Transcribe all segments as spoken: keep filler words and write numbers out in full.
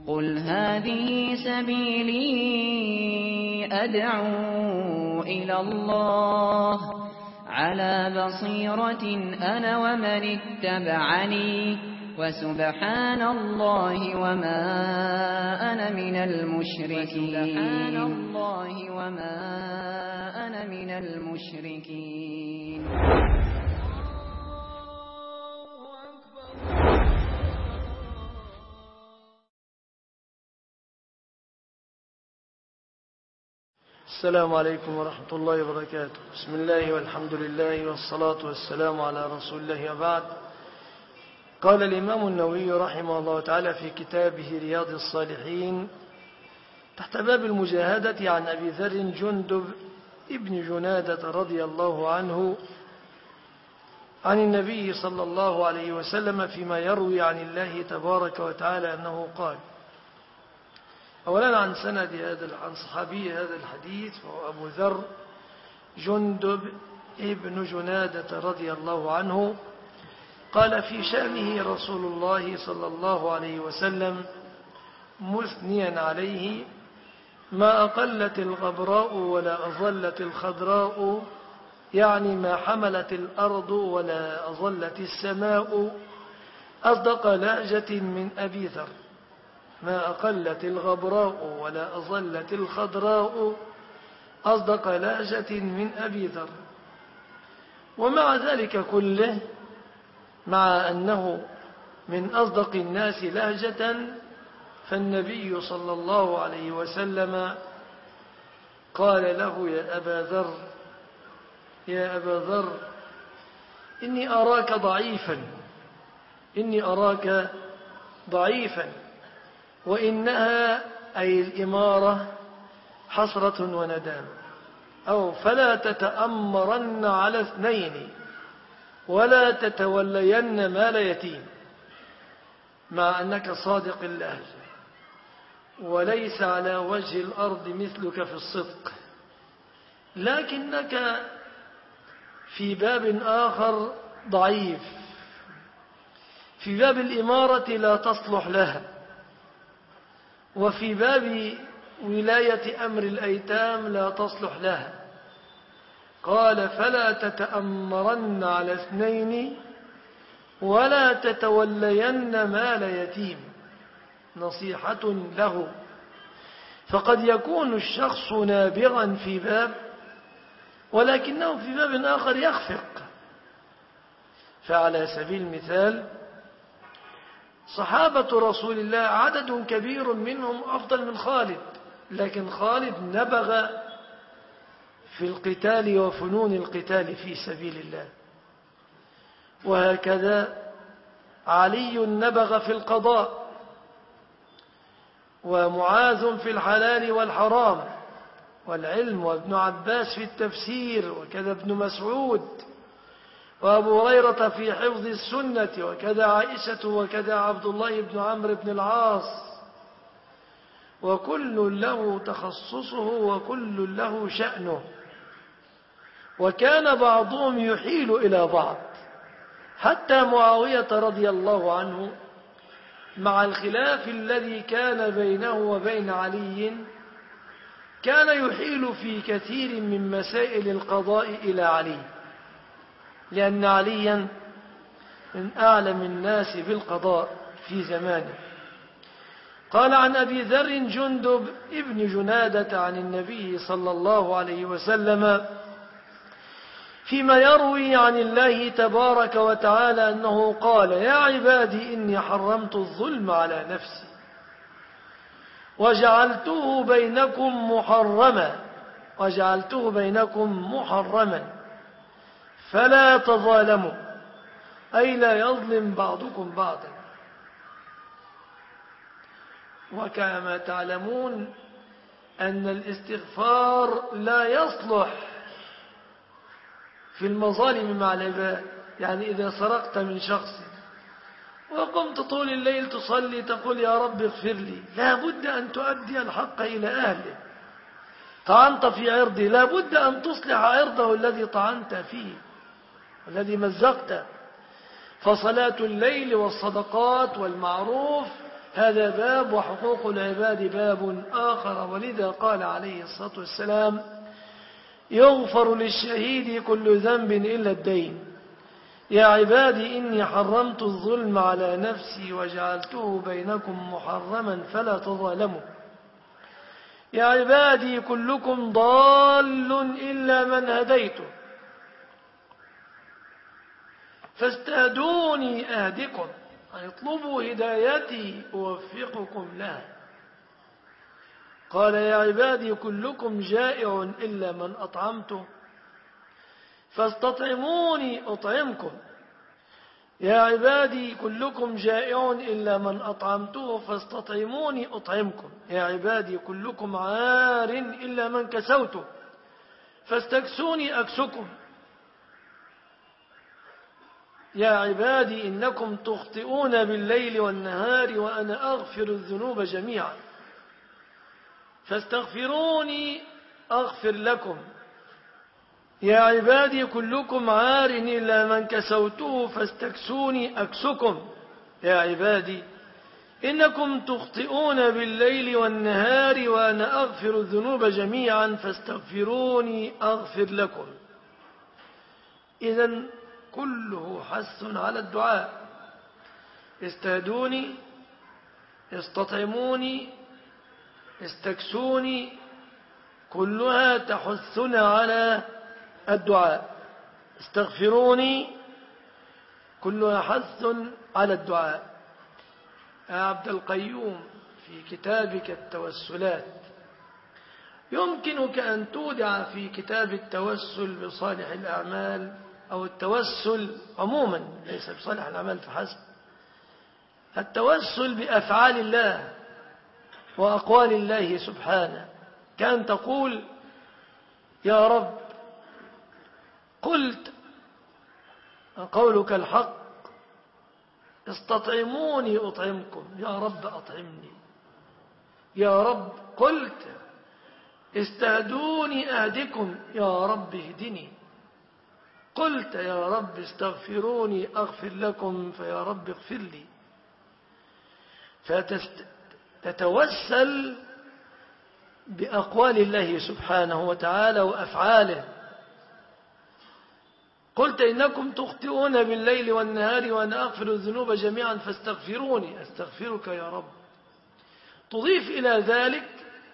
قل هذه سبيلي أدعو إلى الله على بصيرة أنا ومن اتبعني وسبحان الله وما أنا من المشركين سبحان الله وما أنا من المشركين. السلام عليكم ورحمة الله وبركاته. بسم الله والحمد لله والصلاة والسلام على رسول الله وبعد. قال الإمام النووي رحمه الله تعالى في كتابه رياض الصالحين تحت باب المجاهدة عن أبي ذر جندب ابن جنادة رضي الله عنه عن النبي صلى الله عليه وسلم فيما يروي عن الله تبارك وتعالى أنه قال. أولا عن سند هذا عن صحابي هذا الحديث وهو أبو ذر جندب ابن جنادة رضي الله عنه قال في شأنه رسول الله صلى الله عليه وسلم مثنيا عليه: ما أقلت الغبراء ولا أظلت الخضراء، يعني ما حملت الأرض ولا أظلت السماء، أصدق لهجة من أبي ذر. ما أقلت الغبراء ولا أظلت الخضراء، أصدق لهجة من أبي ذر. ومع ذلك كله، مع أنه من أصدق الناس لهجة، فالنبي صلى الله عليه وسلم قال له: يا أبا ذر يا أبا ذر إني أراك ضعيفا إني أراك ضعيفا وإنها أي الإمارة حسرة وندامة، أو فلا تتأمرن على اثنين ولا تتولين مال يتيم، مع أنك صادق اللهجة وليس على وجه الأرض مثلك في الصدق، لكنك في باب آخر ضعيف، في باب الإمارة لا تصلح لها، وفي باب ولاية أمر الأيتام لا تصلح لها. قال: فلا تتأمرن على اثنين ولا تتولين مال يتيم. نصيحة له، فقد يكون الشخص نابغا في باب ولكنه في باب آخر يخفق. فعلى سبيل المثال صحابة رسول الله عدد كبير منهم أفضل من خالد، لكن خالد نبغ في القتال وفنون القتال في سبيل الله، وهكذا علي نبغ في القضاء، ومعاذ في الحلال والحرام والعلم، وابن عباس في التفسير، وكذا ابن مسعود، وأبو هريرة في حفظ السنة، وكذا عائشة، وكذا عبد الله بن عمرو بن العاص، وكل له تخصصه وكل له شأنه. وكان بعضهم يحيل إلى بعض، حتى معاوية رضي الله عنه مع الخلاف الذي كان بينه وبين علي كان يحيل في كثير من مسائل القضاء إلى علي، لأن عليا من أعلم الناس بالقضاء في زمانه. قال عن أبي ذر جندب ابن جنادة عن النبي صلى الله عليه وسلم فيما يروي عن الله تبارك وتعالى أنه قال: يا عبادي إني حرمت الظلم على نفسي وجعلته بينكم محرما وجعلته بينكم محرما فلا تظالموا، أي لا يظلم بعضكم بعضا. وكما تعلمون أن الاستغفار لا يصلح في المظالم مع العباد. يعني إذا سرقت من شخص وقمت طول الليل تصلي تقول: يا رب اغفر لي، لا بد أن تؤدي الحق إلى أهله. طعنت في عرضه، لا بد أن تصلح عرضه الذي طعنت فيه الذي مزقته. فصلاة الليل والصدقات والمعروف هذا باب، وحقوق العباد باب آخر. ولذا قال عليه الصلاة والسلام: يغفر للشهيد كل ذنب إلا الدين. يا عبادي إني حرمت الظلم على نفسي وجعلته بينكم محرما فلا تظالموا. يا عبادي كلكم ضال إلا من هديته فاستهدوني أهدكم، أن اطلبوا هدايتي أوفقكم لها. قال: يا عبادي كلكم جائع إلا من أطعمته فاستطعموني أطعمكم. يا عبادي كلكم جائع إلا من أطعمته فاستطعموني أطعمكم. يا عبادي كلكم عار إلا من كسوته فاستكسوني أكسكم. يا عبادي إنكم تخطئون بالليل والنهار وأنا أغفر الذنوب جميعا فاستغفروني أغفر لكم. يا عبادي كلكم عار إلا من كسوته فاستكسوني أكسكم. يا عبادي إنكم تخطئون بالليل والنهار وأنا أغفر الذنوب جميعا فاستغفروني أغفر لكم. إذن كله حث على الدعاء. استهدوني، استطعموني، استكسوني، كلها تحثنا على الدعاء. استغفروني كلها حث على الدعاء. يا عبد القيوم في كتابك التوسلات يمكنك أن تودع في كتاب التوسل بصالح الأعمال أو التوسل عموما، ليس بصالح الأعمال فحسب، التوسل بأفعال الله وأقوال الله سبحانه، كأن تقول: يا رب قلت قولك الحق استطعموني أطعمكم، يا رب أطعمني. يا رب قلت استهدوني أهدكم، يا رب اهدني. قلت يا رب استغفروني أغفر لكم، فيا رب اغفر لي. فتتوسل بأقوال الله سبحانه وتعالى وأفعاله. قلت إنكم تخطئون بالليل والنهار وأنا أغفر الذنوب جميعا فاستغفروني أستغفرك يا رب. تضيف إلى ذلك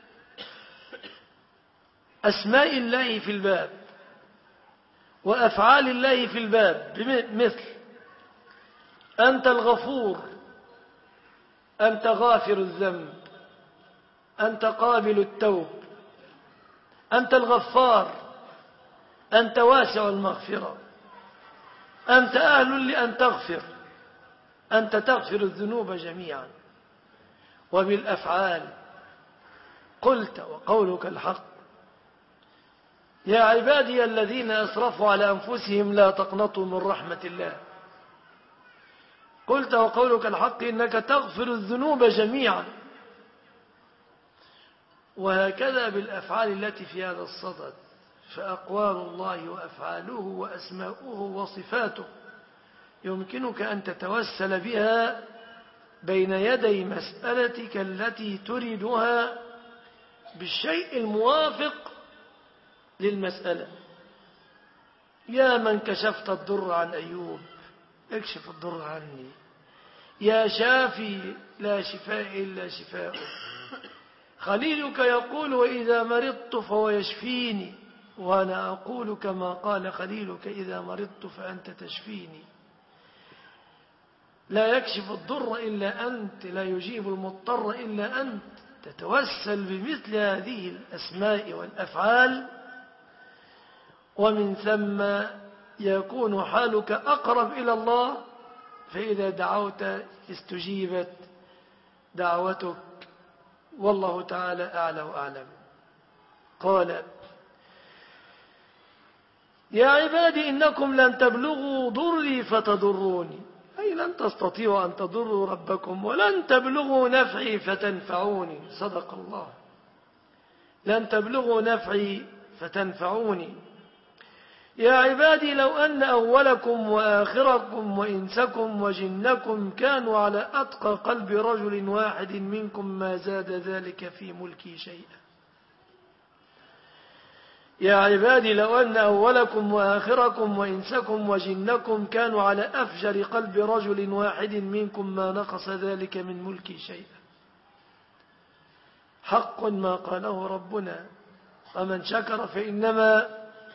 أسماء الله في الباب وأفعال الله في الباب، مثل: أنت الغفور، أنت غافر الذنب، أنت قابل التوب، أنت الغفار، أنت واسع المغفرة، أنت أهل لأن تغفر، أنت تغفر الذنوب جميعا. وبالأفعال قلت وقولك الحق: يا عبادي الذين أسرفوا على أنفسهم لا تقنطوا من رحمة الله. قلت وقولك الحق: إنك تغفر الذنوب جميعا. وهكذا بالأفعال التي في هذا الصدد، فأقوال الله وأفعاله وأسماؤه وصفاته يمكنك أن تتوسل بها بين يدي مسألتك التي تريدها بالشيء الموافق للمسألة. يا من كشفت الضر عن أيوب اكشف الضر عني. يا شافي لا شفاء إلا شفاؤك. خليلك يقول: وإذا مرضت فهو يشفيني، وأنا أقول كما قال خليلك: إذا مرضت فأنت تشفيني. لا يكشف الضر إلا أنت، لا يجيب المضطر إلا أنت. تتوسل بمثل هذه الأسماء والأفعال، ومن ثم يكون حالك أقرب إلى الله، فإذا دعوت استجيبت دعوتك، والله تعالى أعلى وأعلم. قال: يا عبادي إنكم لن تبلغوا ضري فتضروني، أي لن تستطيعوا أن تضروا ربكم، ولن تبلغوا نفعي فتنفعوني. صدق الله. لن تبلغوا نفعي فتنفعوني. يا عبادي لو أن أولكم وآخركم وإنسكم وجنكم كانوا على أتقى قلب رجل واحد منكم ما زاد ذلك في ملكي شيئا. يا عبادي لو أن أولكم وآخركم وإنسكم وجنكم كانوا على أفجر قلب رجل واحد منكم ما نقص ذلك من ملكي شيئا. حق ما قاله ربنا، ومن شكر فإنما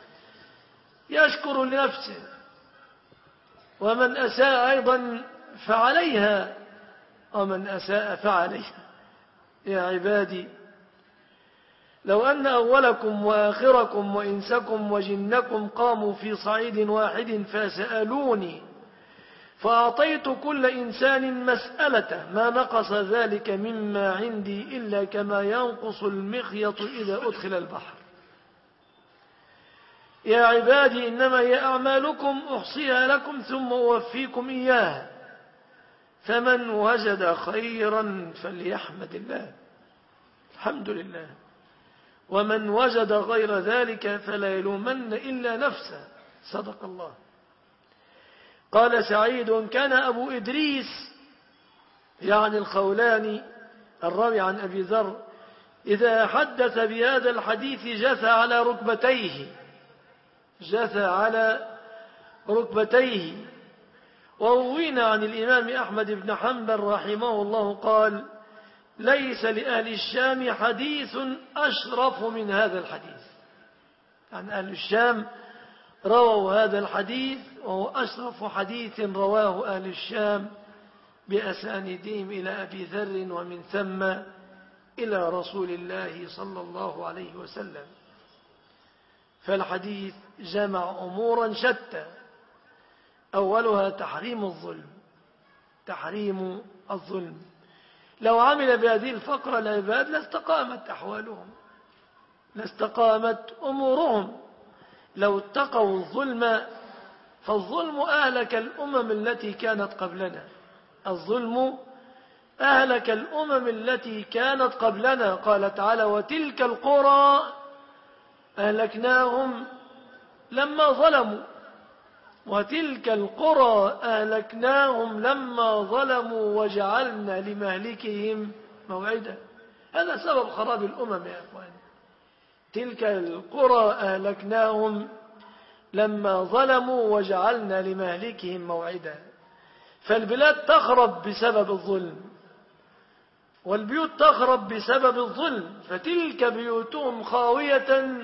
يشكر لنفسه، ومن أساء أيضا فعليها، ومن أساء فعليها. يا عبادي لو أن أولكم وآخركم وإنسكم وجنكم قاموا في صعيد واحد فسألوني فأعطيت كل إنسان مسألته ما نقص ذلك مما عندي إلا كما ينقص المخيط إذا أدخل البحر. يا عبادي إنما هي أعمالكم أحصيها لكم ثم أوفيكم إياها، فمن وجد خيرا فليحمد الله، الحمد لله، ومن وجد غير ذلك فلا يلومن إلا نفسه. صدق الله. قال سعيد كان أبو إدريس يعني الخولاني الراوي عن أبي ذر إذا حدث بهذا الحديث جثى على ركبتيه جثى على ركبتيه. وروينا عن الإمام أحمد بن حنبل رحمه الله قال ليس لأهل الشام حديث أشرف من هذا الحديث. عن أهل الشام رووا هذا الحديث وهو أشرف حديث رواه أهل الشام بأسانيدهم إلى أبي ذر ومن ثم إلى رسول الله صلى الله عليه وسلم. فالحديث جمع أمورا شتى، أولها تحريم الظلم تحريم الظلم. لو عمل بهذه الفقرة العباد لاستقامت أحوالهم، لاستقامت أمورهم. لو اتقوا الظلم، فالظلم أهلك الأمم التي كانت قبلنا الظلم أهلك الأمم التي كانت قبلنا. قال تعالى وتلك القرى أهلكناهم لما ظلموا وتلك القرى أهلكناهم لما ظلموا وجعلنا لمهلكهم موعدا. هذا سبب خراب الأمم يا أخوان. تلك القرى أهلكناهم لما ظلموا وجعلنا لمهلكهم موعدا. فالبلاد تخرب بسبب الظلم، والبيوت تخرب بسبب الظلم. فتلك بيوتهم خاوية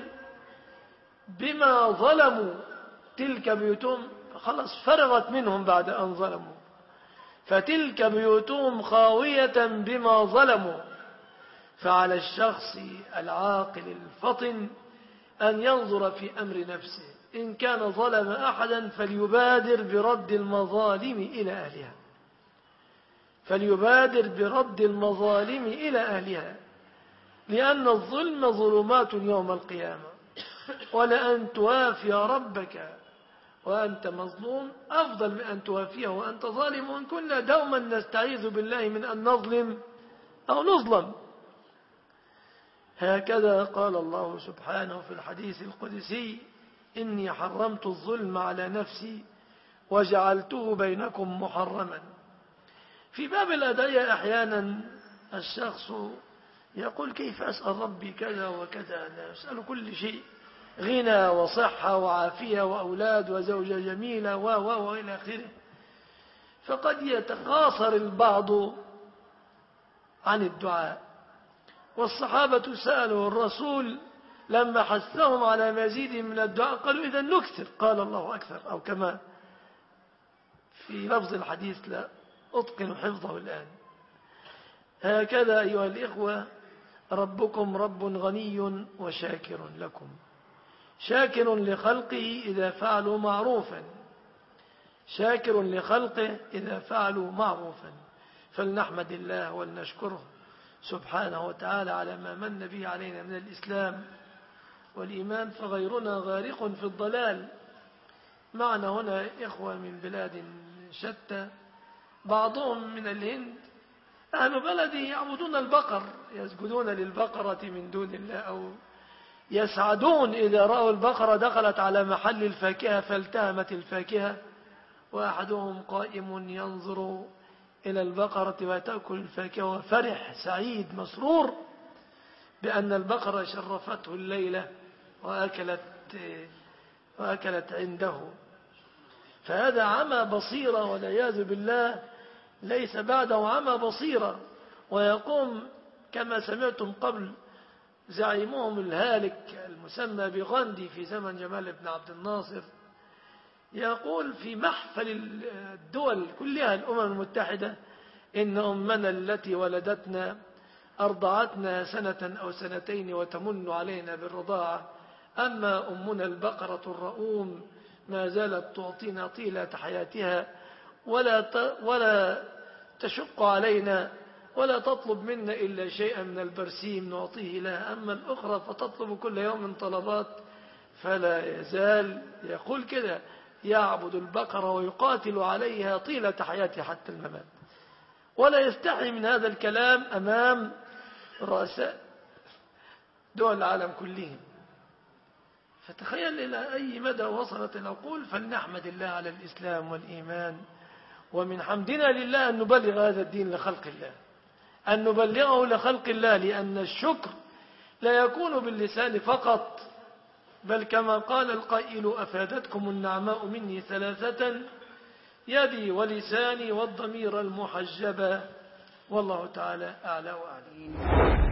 بما ظلموا، تلك بيوتهم خلاص فرغت منهم بعد أن ظلموا. فتلك بيوتهم خاوية بما ظلموا. فعلى الشخص العاقل الفطن أن ينظر في أمر نفسه، إن كان ظلم أحدا فليبادر برد المظالم إلى أهلها فليبادر برد المظالم إلى أهلها لأن الظلم ظلمات يوم القيامة. ولأن توافي ربك وأنت مظلوم أفضل من أن توافيه وأنت ظالم. وإن كنا دوما نستعيذ بالله من أن نظلم أو نظلم. هكذا قال الله سبحانه في الحديث القدسي إني حرمت الظلم على نفسي وجعلته بينكم محرما. في باب الأدعية أحيانا الشخص يقول كيف أسأل ربي كذا وكذا، أنا أسأل كل شيء، غنى وصحة وعافية وأولاد وزوجة جميلة و و وإلى آخره. فقد يتقاصر البعض عن الدعاء. والصحابة سألوا الرسول لما حثهم على مزيد من الدعاء قالوا إذا نكثر، قال الله أكثر، أو كما في لفظ الحديث لا أتقن حفظه الآن. هكذا أيها الإخوة ربكم رب غني وشاكر لكم، شاكر لخلقه إذا فعلوا معروفا شاكر لخلقه إذا فعلوا معروفا. فلنحمد الله ولنشكره سبحانه وتعالى على ما من به علينا من الإسلام والإيمان، فغيرنا غارق في الضلال. معنا هنا إخوة من بلاد شتى، بعضهم من الهند، أهل بلده يعبدون البقر، يسجدون للبقرة من دون الله أو يسعدون إذا رأوا البقرة دخلت على محل الفاكهة فالتهمت الفاكهة، وأحدهم قائم ينظر إلى البقرة وتأكل الفاكهة وفرح سعيد مسرور بأن البقرة شرفته الليلة وأكلت, وأكلت عنده. فهذا عمى بصيرة والعياذ بالله، ليس بعده عمى بصيرة. ويقوم كما سمعتم قبل زعيمهم الهالك المسمى بغاندي في زمن جمال بن عبد الناصر، يقول في محفل الدول كلها الأمم المتحدة إن أمنا التي ولدتنا أرضعتنا سنة أو سنتين وتمن علينا بالرضاعة، أما أمنا البقرة الرؤوم ما زالت تعطينا طيلة حياتها ولا ولا تشق علينا ولا تطلب منا إلا شيئا من البرسيم نعطيه لها، أما الأخرى فتطلب كل يوم طلبات. فلا يزال يقول كده يعبد البقرة ويقاتل عليها طيلة حياته حتى الممات، ولا يستحي من هذا الكلام أمام رؤساء دول العالم كلهم. فتخيل إلى أي مدى وصلت العقول. فلنحمد الله على الإسلام والإيمان، ومن حمدنا لله أن نبلغ هذا الدين لخلق الله، أن نبلغه لخلق الله، لأن الشكر لا يكون باللسان فقط، بل كما قال القائل أفادتكم النعماء مني ثلاثة يدي ولساني والضمير المحجبة، والله تعالى أعلى وأعلم.